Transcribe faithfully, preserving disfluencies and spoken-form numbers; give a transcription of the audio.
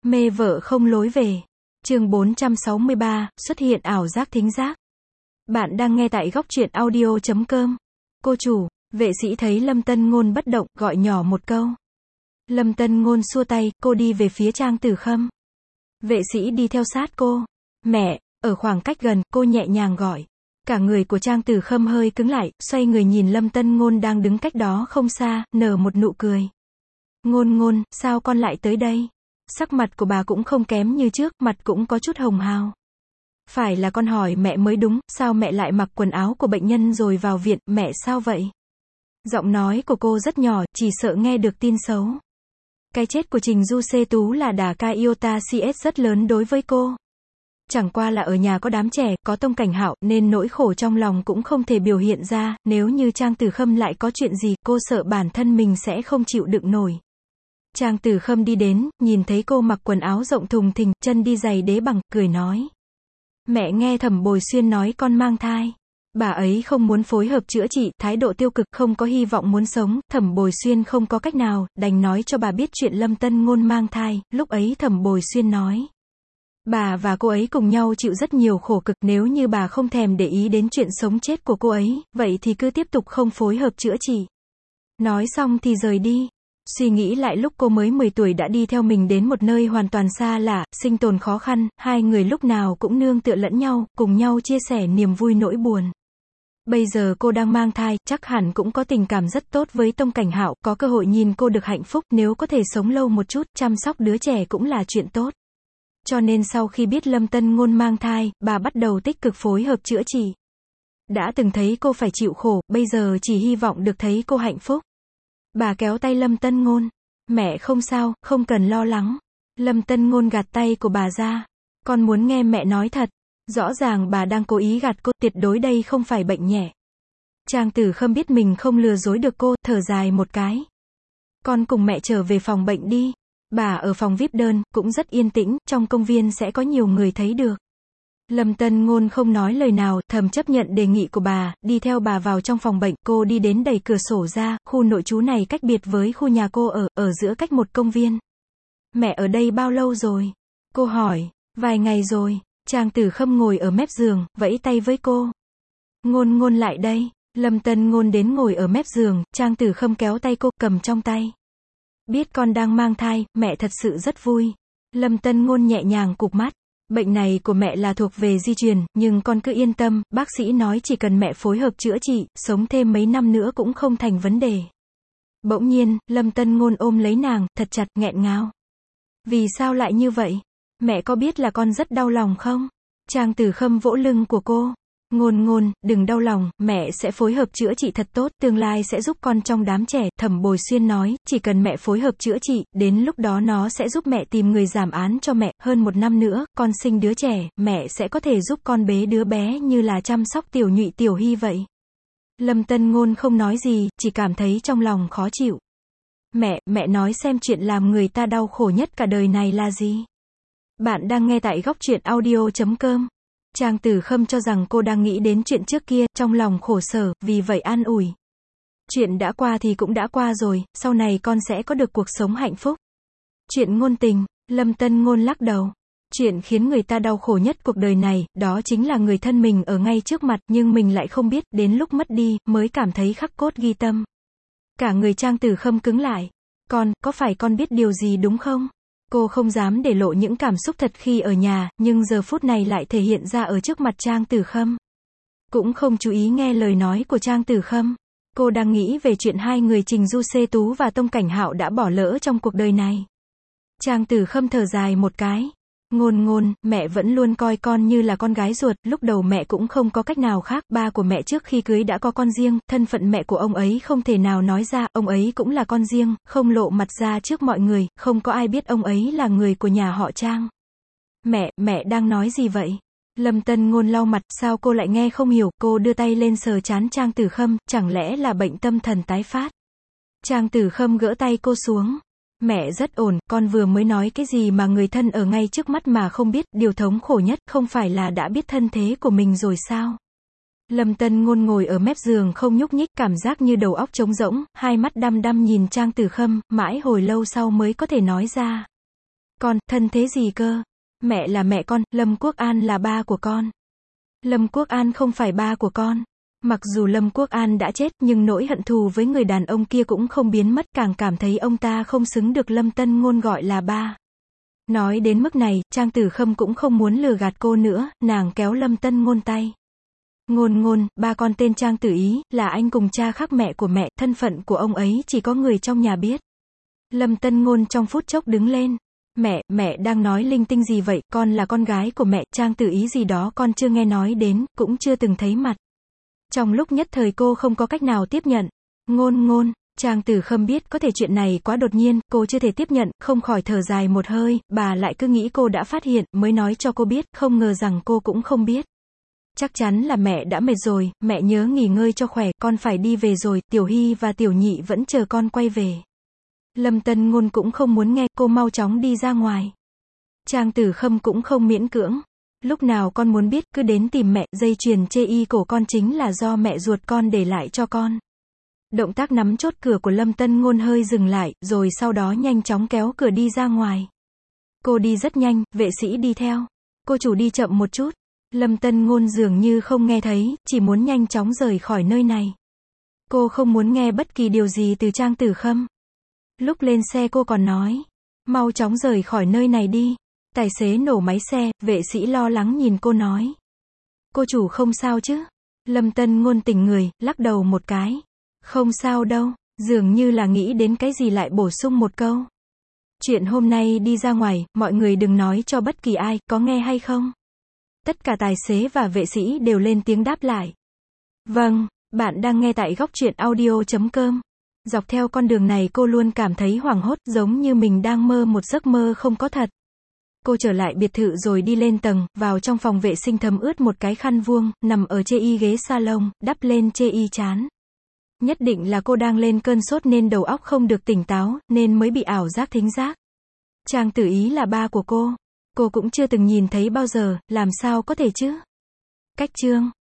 Mê vợ không lối về. Chương bốn trăm sáu mươi ba, xuất hiện ảo giác thính giác. Bạn đang nghe tại góc truyện audio chấm com. Cô chủ, vệ sĩ thấy Lâm Tân Ngôn bất động, gọi nhỏ một câu. Lâm Tân Ngôn xua tay, cô đi về phía Trang Tử Khâm. Vệ sĩ đi theo sát cô. Mẹ, ở khoảng cách gần, cô nhẹ nhàng gọi. Cả người của Trang Tử Khâm hơi cứng lại, xoay người nhìn Lâm Tân Ngôn đang đứng cách đó không xa, nở một nụ cười. Ngôn ngôn, sao con lại tới đây? Sắc mặt của bà cũng không kém như trước, mặt cũng có chút hồng hào. Phải là con hỏi mẹ mới đúng, sao mẹ lại mặc quần áo của bệnh nhân rồi vào viện, mẹ sao vậy? Giọng nói của cô rất nhỏ, chỉ sợ nghe được tin xấu. Cái chết của Trình Du Xê Tú là đả kích iota cs rất lớn đối với cô. Chẳng qua là ở nhà có đám trẻ, có Tông Cảnh Hạo, nên nỗi khổ trong lòng cũng không thể biểu hiện ra, nếu như Trang Tử Khâm lại có chuyện gì, cô sợ bản thân mình sẽ không chịu đựng nổi. Trang Tử Khâm đi đến, nhìn thấy cô mặc quần áo rộng thùng thình, chân đi giày đế bằng, cười nói. Mẹ nghe Thẩm Bồi Xuyên nói con mang thai. Bà ấy không muốn phối hợp chữa trị, thái độ tiêu cực, không có hy vọng muốn sống. Thẩm Bồi Xuyên không có cách nào, đành nói cho bà biết chuyện Lâm Tân Ngôn mang thai. Lúc ấy Thẩm Bồi Xuyên nói. Bà và cô ấy cùng nhau chịu rất nhiều khổ cực, nếu như bà không thèm để ý đến chuyện sống chết của cô ấy, vậy thì cứ tiếp tục không phối hợp chữa trị. Nói xong thì rời đi. Suy nghĩ lại lúc cô mới mười tuổi đã đi theo mình đến một nơi hoàn toàn xa lạ, sinh tồn khó khăn, hai người lúc nào cũng nương tựa lẫn nhau, cùng nhau chia sẻ niềm vui nỗi buồn. Bây giờ cô đang mang thai, chắc hẳn cũng có tình cảm rất tốt với Tông Cảnh Hạo, có cơ hội nhìn cô được hạnh phúc, nếu có thể sống lâu một chút, chăm sóc đứa trẻ cũng là chuyện tốt. Cho nên sau khi biết Lâm Tân Ngôn mang thai, bà bắt đầu tích cực phối hợp chữa trị. Đã từng thấy cô phải chịu khổ, bây giờ chỉ hy vọng được thấy cô hạnh phúc. Bà kéo tay Lâm Tân Ngôn. Mẹ không sao, không cần lo lắng. Lâm Tân Ngôn gạt tay của bà ra. Con muốn nghe mẹ nói thật. Rõ ràng bà đang cố ý gạt cô, tuyệt đối đây không phải bệnh nhẹ. Trang Tử Khâm biết mình không lừa dối được cô, thở dài một cái. Con cùng mẹ trở về phòng bệnh đi. Bà ở phòng vi ai pi đơn, cũng rất yên tĩnh, trong công viên sẽ có nhiều người thấy được. Lâm Tân Ngôn không nói lời nào, thầm chấp nhận đề nghị của bà, đi theo bà vào trong phòng bệnh, cô đi đến đẩy cửa sổ ra, khu nội trú này cách biệt với khu nhà cô ở, ở giữa cách một công viên. Mẹ ở đây bao lâu rồi? Cô hỏi. Vài ngày rồi. Trang Tử Khâm ngồi ở mép giường, vẫy tay với cô. Ngôn ngôn lại đây. Lâm Tân Ngôn đến ngồi ở mép giường, Trang Tử Khâm kéo tay cô, cầm trong tay. Biết con đang mang thai, mẹ thật sự rất vui. Lâm Tân Ngôn nhẹ nhàng cụp mắt. Bệnh này của mẹ là thuộc về di truyền, nhưng con cứ yên tâm, bác sĩ nói chỉ cần mẹ phối hợp chữa trị, sống thêm mấy năm nữa cũng không thành vấn đề. Bỗng nhiên, Lâm Tân Ngôn ôm lấy nàng, thật chặt, nghẹn ngào. Vì sao lại như vậy? Mẹ có biết là con rất đau lòng không? Trang Tử Khâm vỗ lưng của cô. Ngôn ngôn, đừng đau lòng, mẹ sẽ phối hợp chữa trị thật tốt, tương lai sẽ giúp con trong đám trẻ. Thẩm Bồi Xuyên nói, chỉ cần mẹ phối hợp chữa trị, đến lúc đó nó sẽ giúp mẹ tìm người giảm án cho mẹ, hơn một năm nữa, con sinh đứa trẻ, mẹ sẽ có thể giúp con bế đứa bé như là chăm sóc Tiểu Nhụy Tiểu Hy vậy. Lâm Tân Ngôn không nói gì, chỉ cảm thấy trong lòng khó chịu. Mẹ, mẹ nói xem chuyện làm người ta đau khổ nhất cả đời này là gì? Bạn đang nghe tại góc truyện audio chấm com. Trang Tử Khâm cho rằng cô đang nghĩ đến chuyện trước kia, trong lòng khổ sở, vì vậy an ủi. Chuyện đã qua thì cũng đã qua rồi, sau này con sẽ có được cuộc sống hạnh phúc. Chuyện ngôn tình, Lâm Tân Ngôn lắc đầu. Chuyện khiến người ta đau khổ nhất cuộc đời này, đó chính là người thân mình ở ngay trước mặt, nhưng mình lại không biết, đến lúc mất đi, mới cảm thấy khắc cốt ghi tâm. Cả người Trang Tử Khâm cứng lại. Con, có phải con biết điều gì đúng không? Cô không dám để lộ những cảm xúc thật khi ở nhà, nhưng giờ phút này lại thể hiện ra ở trước mặt Trang Tử Khâm. Cũng không chú ý nghe lời nói của Trang Tử Khâm. Cô đang nghĩ về chuyện hai người Trình Du Xê Tú và Tông Cảnh Hạo đã bỏ lỡ trong cuộc đời này. Trang Tử Khâm thở dài một cái. Ngôn ngôn, mẹ vẫn luôn coi con như là con gái ruột, lúc đầu mẹ cũng không có cách nào khác, ba của mẹ trước khi cưới đã có con riêng, thân phận mẹ của ông ấy không thể nào nói ra, ông ấy cũng là con riêng, không lộ mặt ra trước mọi người, không có ai biết ông ấy là người của nhà họ Trang. Mẹ, mẹ đang nói gì vậy? Lâm Tân Ngôn lau mặt, sao cô lại nghe không hiểu, cô đưa tay lên sờ trán Trang Tử Khâm, chẳng lẽ là bệnh tâm thần tái phát? Trang Tử Khâm gỡ tay cô xuống. Mẹ rất ổn, con vừa mới nói cái gì mà người thân ở ngay trước mắt mà không biết, điều thống khổ nhất không phải là đã biết thân thế của mình rồi sao? Lâm Tân Ngôn ngồi ở mép giường không nhúc nhích, cảm giác như đầu óc trống rỗng, hai mắt đăm đăm nhìn Trang Tử Khâm, mãi hồi lâu sau mới có thể nói ra. Con, thân thế gì cơ? Mẹ là mẹ con, Lâm Quốc An là ba của con. Lâm Quốc An không phải ba của con. Mặc dù Lâm Quốc An đã chết, nhưng nỗi hận thù với người đàn ông kia cũng không biến mất, càng cảm thấy ông ta không xứng được Lâm Tân Ngôn gọi là ba. Nói đến mức này, Trang Tử Khâm cũng không muốn lừa gạt cô nữa, nàng kéo Lâm Tân Ngôn tay. Ngôn ngôn, ba con tên Trang Tử Ý, là anh cùng cha khác mẹ của mẹ, thân phận của ông ấy chỉ có người trong nhà biết. Lâm Tân Ngôn trong phút chốc đứng lên. Mẹ, mẹ đang nói linh tinh gì vậy, con là con gái của mẹ, Trang Tử Ý gì đó con chưa nghe nói đến, cũng chưa từng thấy mặt. Trong lúc nhất thời cô không có cách nào tiếp nhận. Ngôn ngôn, Trang Tử Khâm biết có thể chuyện này quá đột nhiên, cô chưa thể tiếp nhận, không khỏi thở dài một hơi, bà lại cứ nghĩ cô đã phát hiện, mới nói cho cô biết, không ngờ rằng cô cũng không biết. Chắc chắn là mẹ đã mệt rồi, mẹ nhớ nghỉ ngơi cho khỏe, con phải đi về rồi, Tiểu Hy và Tiểu Nhị vẫn chờ con quay về. Lâm Tân Ngôn cũng không muốn nghe, cô mau chóng đi ra ngoài. Trang Tử Khâm cũng không miễn cưỡng. Lúc nào con muốn biết, cứ đến tìm mẹ, dây chuyền chê y cổ con chính là do mẹ ruột con để lại cho con. Động tác nắm chốt cửa của Lâm Tân Ngôn hơi dừng lại, rồi sau đó nhanh chóng kéo cửa đi ra ngoài. Cô đi rất nhanh, vệ sĩ đi theo. Cô chủ đi chậm một chút. Lâm Tân Ngôn dường như không nghe thấy, chỉ muốn nhanh chóng rời khỏi nơi này. Cô không muốn nghe bất kỳ điều gì từ Trang Tử Khâm. Lúc lên xe cô còn nói, mau chóng rời khỏi nơi này đi. Tài xế nổ máy xe, vệ sĩ lo lắng nhìn cô nói. Cô chủ không sao chứ? Lâm Tân Ngôn tỉnh người, lắc đầu một cái. Không sao đâu, dường như là nghĩ đến cái gì lại bổ sung một câu. Chuyện hôm nay đi ra ngoài, mọi người đừng nói cho bất kỳ ai, có nghe hay không? Tất cả tài xế và vệ sĩ đều lên tiếng đáp lại. Vâng, bạn đang nghe tại góc truyện audio chấm com. Dọc theo con đường này cô luôn cảm thấy hoảng hốt, giống như mình đang mơ một giấc mơ không có thật. Cô trở lại biệt thự rồi đi lên tầng, vào trong phòng vệ sinh thấm ướt một cái khăn vuông, nằm ở chê y ghế salon, đắp lên chê y chán. Nhất định là cô đang lên cơn sốt nên đầu óc không được tỉnh táo, nên mới bị ảo giác thính giác. Trang Tử Ý là ba của cô. Cô cũng chưa từng nhìn thấy bao giờ, làm sao có thể chứ? Cách chương